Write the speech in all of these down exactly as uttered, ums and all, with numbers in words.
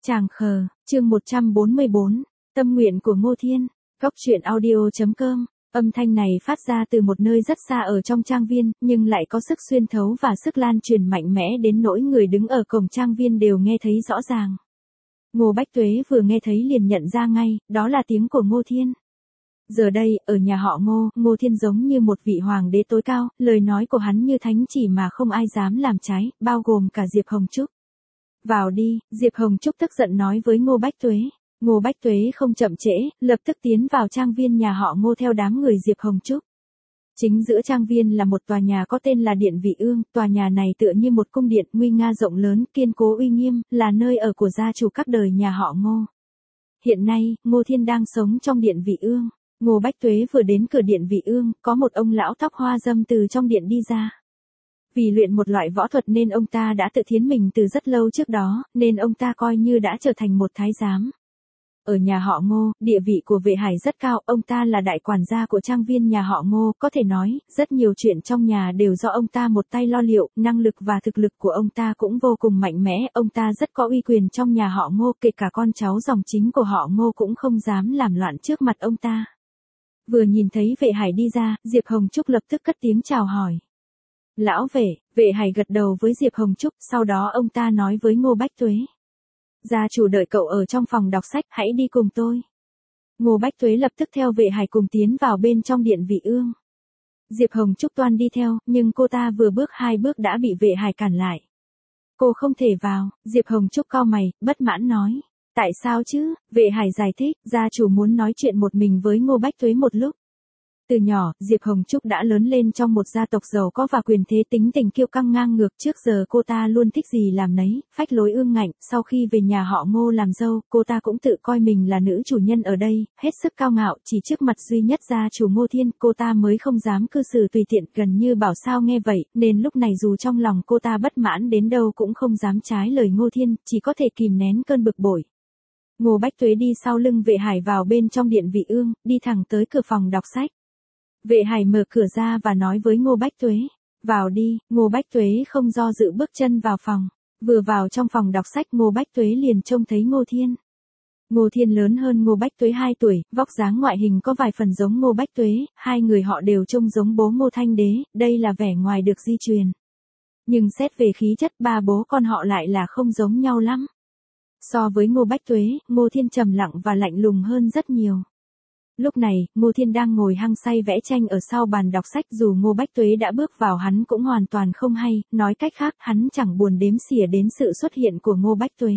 Tràng khờ, chương một trăm bốn mươi bốn, tâm nguyện của Ngô Thiên, Cóc truyện audio.com, âm thanh này phát ra từ một nơi rất xa ở trong trang viên, nhưng lại có sức xuyên thấu và sức lan truyền mạnh mẽ đến nỗi người đứng ở cổng trang viên đều nghe thấy rõ ràng. Ngô Bách Tuế vừa nghe thấy liền nhận ra ngay, đó là tiếng của Ngô Thiên. Giờ đây, ở nhà họ Ngô, Ngô Thiên giống như một vị hoàng đế tối cao, lời nói của hắn như thánh chỉ mà không ai dám làm trái, bao gồm cả Diệp Hồng Trúc. Vào đi, Diệp Hồng Trúc tức giận nói với Ngô Bách Tuế. Ngô Bách Tuế không chậm trễ, lập tức tiến vào trang viên nhà họ Ngô theo đám người Diệp Hồng Trúc. Chính giữa trang viên là một tòa nhà có tên là Điện Vị Ương, tòa nhà này tựa như một cung điện nguy nga rộng lớn, kiên cố uy nghiêm, là nơi ở của gia chủ các đời nhà họ Ngô. Hiện nay, Ngô Thiên đang sống trong Điện Vị Ương. Ngô Bách Tuế vừa đến cửa Điện Vị Ương, có một ông lão tóc hoa râm từ trong điện đi ra. Vì luyện một loại võ thuật nên ông ta đã tự thiến mình từ rất lâu trước đó, nên ông ta coi như đã trở thành một thái giám. Ở nhà họ Ngô, địa vị của Vệ Hải rất cao, ông ta là đại quản gia của trang viên nhà họ Ngô, có thể nói, rất nhiều chuyện trong nhà đều do ông ta một tay lo liệu, năng lực và thực lực của ông ta cũng vô cùng mạnh mẽ, ông ta rất có uy quyền trong nhà họ Ngô, kể cả con cháu dòng chính của họ Ngô cũng không dám làm loạn trước mặt ông ta. Vừa nhìn thấy Vệ Hải đi ra, Diệp Hồng Trúc lập tức cất tiếng chào hỏi. Lão Vệ, Vệ Hải gật đầu với Diệp Hồng Trúc, sau đó ông ta nói với Ngô Bách Tuế. Gia chủ đợi cậu ở trong phòng đọc sách, hãy đi cùng tôi. Ngô Bách Tuế lập tức theo Vệ Hải cùng tiến vào bên trong Điện Vị Ương. Diệp Hồng Trúc toan đi theo, nhưng cô ta vừa bước hai bước đã bị Vệ Hải cản lại. Cô không thể vào, Diệp Hồng Trúc cau mày, bất mãn nói. Tại sao chứ? Vệ Hải giải thích, gia chủ muốn nói chuyện một mình với Ngô Bách Tuế một lúc. Từ nhỏ, Diệp Hồng Trúc đã lớn lên trong một gia tộc giàu có và quyền thế, tính tình kiêu căng ngang ngược, trước giờ cô ta luôn thích gì làm nấy, phách lối ương ngạnh, sau khi về nhà họ Ngô làm dâu, cô ta cũng tự coi mình là nữ chủ nhân ở đây, hết sức cao ngạo, chỉ trước mặt duy nhất gia chủ Ngô Thiên, cô ta mới không dám cư xử tùy tiện, gần như bảo sao nghe vậy, nên lúc này dù trong lòng cô ta bất mãn đến đâu cũng không dám trái lời Ngô Thiên, chỉ có thể kìm nén cơn bực bội. Ngô Bách Tuế đi sau lưng Vệ Hải vào bên trong Điện Vị Ương, đi thẳng tới cửa phòng đọc sách. Vệ Hải mở cửa ra và nói với Ngô Bách Tuế, vào đi. Ngô Bách Tuế không do dự bước chân vào phòng. Vừa vào trong phòng đọc sách, Ngô Bách Tuế liền trông thấy Ngô Thiên. Ngô Thiên lớn hơn Ngô Bách Tuế hai tuổi, vóc dáng ngoại hình có vài phần giống Ngô Bách Tuế, hai người họ đều trông giống bố Ngô Thanh Đế, đây là vẻ ngoài được di truyền. Nhưng xét về khí chất, ba bố con họ lại là không giống nhau lắm. So với Ngô Bách Tuế, Ngô Thiên trầm lặng và lạnh lùng hơn rất nhiều. Lúc này, Ngô Thiên đang ngồi hăng say vẽ tranh ở sau bàn đọc sách, dù Ngô Bách Tuế đã bước vào hắn cũng hoàn toàn không hay, nói cách khác, hắn chẳng buồn đếm xỉa đến sự xuất hiện của Ngô Bách Tuế.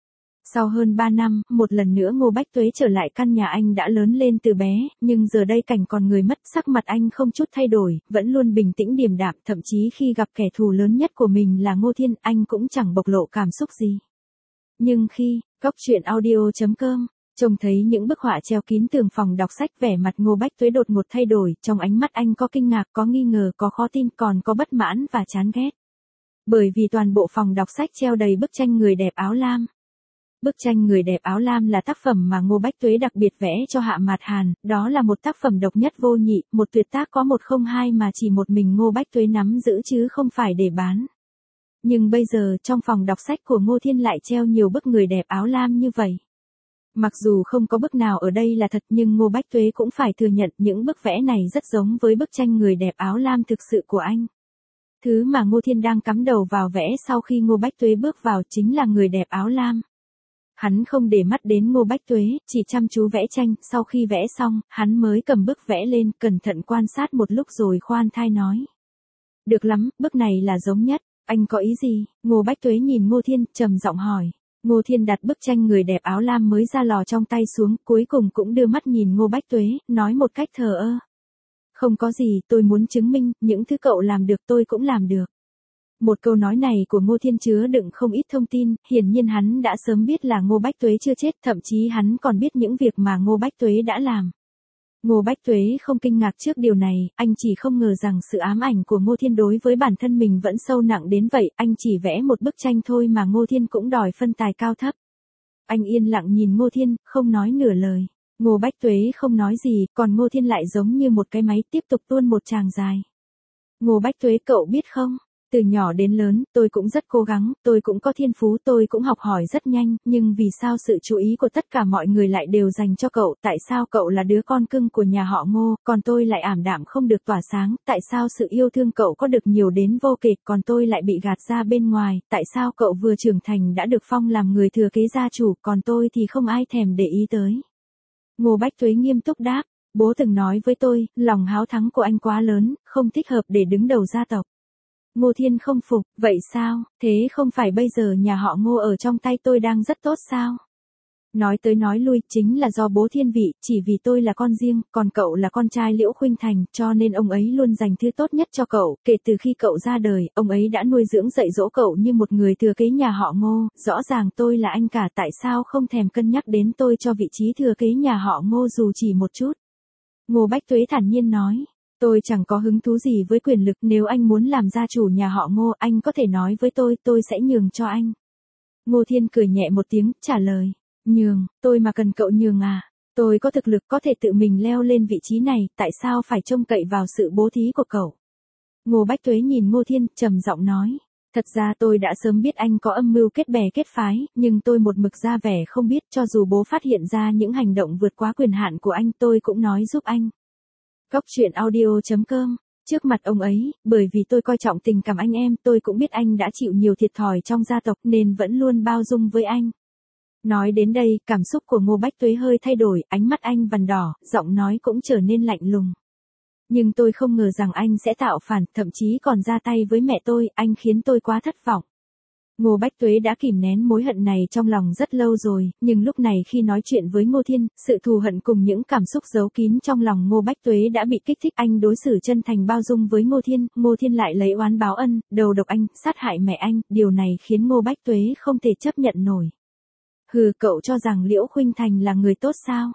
Sau hơn ba năm, một lần nữa Ngô Bách Tuế trở lại căn nhà anh đã lớn lên từ bé, nhưng giờ đây cảnh còn người mất, sắc mặt anh không chút thay đổi, vẫn luôn bình tĩnh điềm đạm, thậm chí khi gặp kẻ thù lớn nhất của mình là Ngô Thiên, anh cũng chẳng bộc lộ cảm xúc gì. Nhưng khi, Cóc truyện audio.com, trông thấy những bức họa treo kín tường phòng đọc sách, vẻ mặt Ngô Bách Tuế đột ngột thay đổi, trong ánh mắt anh có kinh ngạc, có nghi ngờ, có khó tin, còn có bất mãn và chán ghét. Bởi vì toàn bộ phòng đọc sách treo đầy bức tranh người đẹp áo lam. Bức tranh người đẹp áo lam là tác phẩm mà Ngô Bách Tuế đặc biệt vẽ cho Hạ Mạt Hàn, đó là một tác phẩm độc nhất vô nhị, một tuyệt tác có một không hai mà chỉ một mình Ngô Bách Tuế nắm giữ chứ không phải để bán. Nhưng bây giờ, trong phòng đọc sách của Ngô Thiên lại treo nhiều bức người đẹp áo lam như vậy. Mặc dù không có bức nào ở đây là thật, nhưng Ngô Bách Tuế cũng phải thừa nhận những bức vẽ này rất giống với bức tranh người đẹp áo lam thực sự của anh. Thứ mà Ngô Thiên đang cắm đầu vào vẽ sau khi Ngô Bách Tuế bước vào chính là người đẹp áo lam. Hắn không để mắt đến Ngô Bách Tuế, chỉ chăm chú vẽ tranh, sau khi vẽ xong, hắn mới cầm bức vẽ lên, cẩn thận quan sát một lúc rồi khoan thai nói. Được lắm, bức này là giống nhất, anh có ý gì? Ngô Bách Tuế nhìn Ngô Thiên, trầm giọng hỏi. Ngô Thiên đặt bức tranh người đẹp áo lam mới ra lò trong tay xuống, cuối cùng cũng đưa mắt nhìn Ngô Bách Tuế, nói một cách thờ ơ. Không có gì, tôi muốn chứng minh, những thứ cậu làm được tôi cũng làm được. Một câu nói này của Ngô Thiên chứa đựng không ít thông tin, hiển nhiên hắn đã sớm biết là Ngô Bách Tuế chưa chết, thậm chí hắn còn biết những việc mà Ngô Bách Tuế đã làm. Ngô Bách Tuế không kinh ngạc trước điều này, anh chỉ không ngờ rằng sự ám ảnh của Ngô Thiên đối với bản thân mình vẫn sâu nặng đến vậy, anh chỉ vẽ một bức tranh thôi mà Ngô Thiên cũng đòi phân tài cao thấp. Anh yên lặng nhìn Ngô Thiên, không nói nửa lời. Ngô Bách Tuế không nói gì, còn Ngô Thiên lại giống như một cái máy tiếp tục tuôn một tràng dài. Ngô Bách Tuế, cậu biết không, Từ nhỏ đến lớn, tôi cũng rất cố gắng, tôi cũng có thiên phú, tôi cũng học hỏi rất nhanh, nhưng vì sao sự chú ý của tất cả mọi người lại đều dành cho cậu, tại sao cậu là đứa con cưng của nhà họ Ngô, còn tôi lại ảm đạm không được tỏa sáng, tại sao sự yêu thương cậu có được nhiều đến vô kể, còn tôi lại bị gạt ra bên ngoài, tại sao cậu vừa trưởng thành đã được phong làm người thừa kế gia chủ, còn tôi thì không ai thèm để ý tới. Ngô Bách Tuế nghiêm túc đáp, bố từng nói với tôi, lòng háo thắng của anh quá lớn, không thích hợp để đứng đầu gia tộc. Ngô Thiên không phục, vậy sao, thế không phải bây giờ nhà họ Ngô ở trong tay tôi đang rất tốt sao? Nói tới nói lui, chính là do bố thiên vị, chỉ vì tôi là con riêng, còn cậu là con trai Liễu Khuynh Thành, cho nên ông ấy luôn dành thứ tốt nhất cho cậu, kể từ khi cậu ra đời, ông ấy đã nuôi dưỡng dạy dỗ cậu như một người thừa kế nhà họ Ngô, rõ ràng tôi là anh cả, tại sao không thèm cân nhắc đến tôi cho vị trí thừa kế nhà họ Ngô dù chỉ một chút? Ngô Bách Tuế thản nhiên nói. Tôi chẳng có hứng thú gì với quyền lực, nếu anh muốn làm gia chủ nhà họ Ngô, anh có thể nói với tôi, tôi sẽ nhường cho anh. Ngô Thiên cười nhẹ một tiếng, trả lời, nhường, tôi mà cần cậu nhường à? Tôi có thực lực có thể tự mình leo lên vị trí này, tại sao phải trông cậy vào sự bố thí của cậu? Ngô Bách Tuế nhìn Ngô Thiên, trầm giọng nói, thật ra tôi đã sớm biết anh có âm mưu kết bè kết phái, nhưng tôi một mực ra vẻ không biết, cho dù bố phát hiện ra những hành động vượt quá quyền hạn của anh, tôi cũng nói giúp anh. Cóc truyện audio chấm com. Trước mặt ông ấy, bởi vì tôi coi trọng tình cảm anh em, tôi cũng biết anh đã chịu nhiều thiệt thòi trong gia tộc nên vẫn luôn bao dung với anh. Nói đến đây, cảm xúc của Ngô Bách Tuế hơi thay đổi, ánh mắt anh vằn đỏ, giọng nói cũng trở nên lạnh lùng. Nhưng tôi không ngờ rằng anh sẽ tạo phản, thậm chí còn ra tay với mẹ tôi, anh khiến tôi quá thất vọng. Ngô Bách Tuế đã kìm nén mối hận này trong lòng rất lâu rồi, nhưng lúc này khi nói chuyện với Ngô Thiên, sự thù hận cùng những cảm xúc giấu kín trong lòng Ngô Bách Tuế đã bị kích thích. Anh đối xử chân thành bao dung với Ngô Thiên, Ngô Thiên lại lấy oán báo ân, đầu độc anh, sát hại mẹ anh, điều này khiến Ngô Bách Tuế không thể chấp nhận nổi. Hừ, cậu cho rằng Liễu Khuynh Thành là người tốt sao?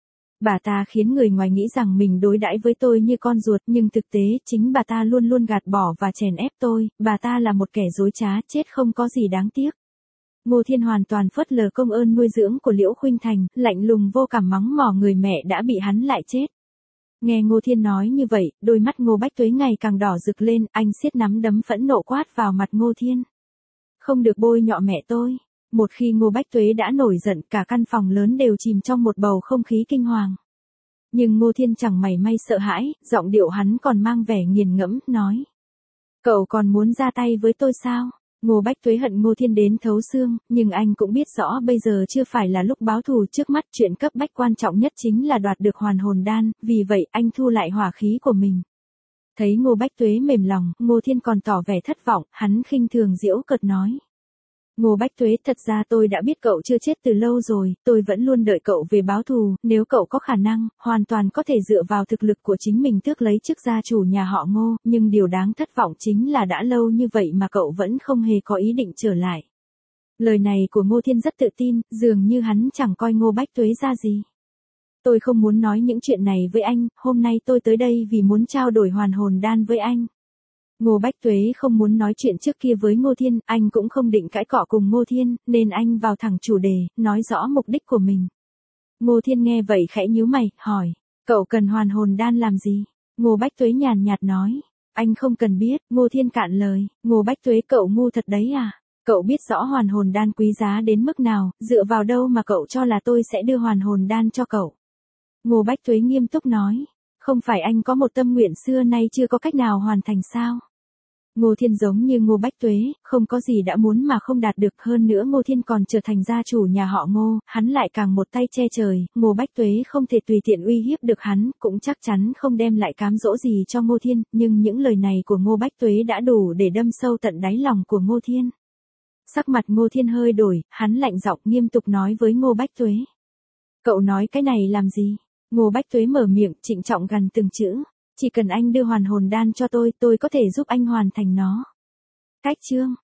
Bà ta khiến người ngoài nghĩ rằng mình đối đãi với tôi như con ruột, nhưng thực tế, chính bà ta luôn luôn gạt bỏ và chèn ép tôi, bà ta là một kẻ dối trá, chết không có gì đáng tiếc. Ngô Thiên hoàn toàn phớt lờ công ơn nuôi dưỡng của Liễu Khuynh Thành, lạnh lùng vô cảm mắng mỏ người mẹ đã bị hắn lại chết. Nghe Ngô Thiên nói như vậy, đôi mắt Ngô Bách Tuế ngày càng đỏ rực lên, anh siết nắm đấm phẫn nộ quát vào mặt Ngô Thiên. Không được bôi nhọ mẹ tôi. Một khi Ngô Bách Tuế đã nổi giận, cả căn phòng lớn đều chìm trong một bầu không khí kinh hoàng. Nhưng Ngô Thiên chẳng mảy may sợ hãi, giọng điệu hắn còn mang vẻ nghiền ngẫm, nói. Cậu còn muốn ra tay với tôi sao? Ngô Bách Tuế hận Ngô Thiên đến thấu xương, nhưng anh cũng biết rõ bây giờ chưa phải là lúc báo thù, trước mắt chuyện cấp bách quan trọng nhất chính là đoạt được hoàn hồn đan, vì vậy anh thu lại hỏa khí của mình. Thấy Ngô Bách Tuế mềm lòng, Ngô Thiên còn tỏ vẻ thất vọng, hắn khinh thường giễu cợt nói. Ngô Bách Tuế, thật ra tôi đã biết cậu chưa chết từ lâu rồi, tôi vẫn luôn đợi cậu về báo thù, nếu cậu có khả năng, hoàn toàn có thể dựa vào thực lực của chính mình tước lấy chức gia chủ nhà họ Ngô, nhưng điều đáng thất vọng chính là đã lâu như vậy mà cậu vẫn không hề có ý định trở lại. Lời này của Ngô Thiên rất tự tin, dường như hắn chẳng coi Ngô Bách Tuế ra gì. Tôi không muốn nói những chuyện này với anh, hôm nay tôi tới đây vì muốn trao đổi hoàn hồn đan với anh. Ngô Bách Tuế không muốn nói chuyện trước kia với Ngô Thiên, anh cũng không định cãi cọ cùng Ngô Thiên, nên anh vào thẳng chủ đề, nói rõ mục đích của mình. Ngô Thiên nghe vậy khẽ nhíu mày, hỏi, cậu cần hoàn hồn đan làm gì? Ngô Bách Tuế nhàn nhạt nói, anh không cần biết. Ngô Thiên cạn lời, Ngô Bách Tuế, cậu ngu thật đấy à? Cậu biết rõ hoàn hồn đan quý giá đến mức nào, dựa vào đâu mà cậu cho là tôi sẽ đưa hoàn hồn đan cho cậu? Ngô Bách Tuế nghiêm túc nói, không phải anh có một tâm nguyện xưa nay chưa có cách nào hoàn thành sao? Ngô Thiên giống như Ngô Bách Tuế, không có gì đã muốn mà không đạt được, hơn nữa Ngô Thiên còn trở thành gia chủ nhà họ Ngô, hắn lại càng một tay che trời, Ngô Bách Tuế không thể tùy tiện uy hiếp được hắn, cũng chắc chắn không đem lại cám dỗ gì cho Ngô Thiên, nhưng những lời này của Ngô Bách Tuế đã đủ để đâm sâu tận đáy lòng của Ngô Thiên. Sắc mặt Ngô Thiên hơi đổi, hắn lạnh giọng nghiêm túc nói với Ngô Bách Tuế. Cậu nói cái này làm gì? Ngô Bách Tuế mở miệng, trịnh trọng gằn từng chữ. Chỉ cần anh đưa hoàn hồn đan cho tôi, tôi có thể giúp anh hoàn thành nó. Cách chương.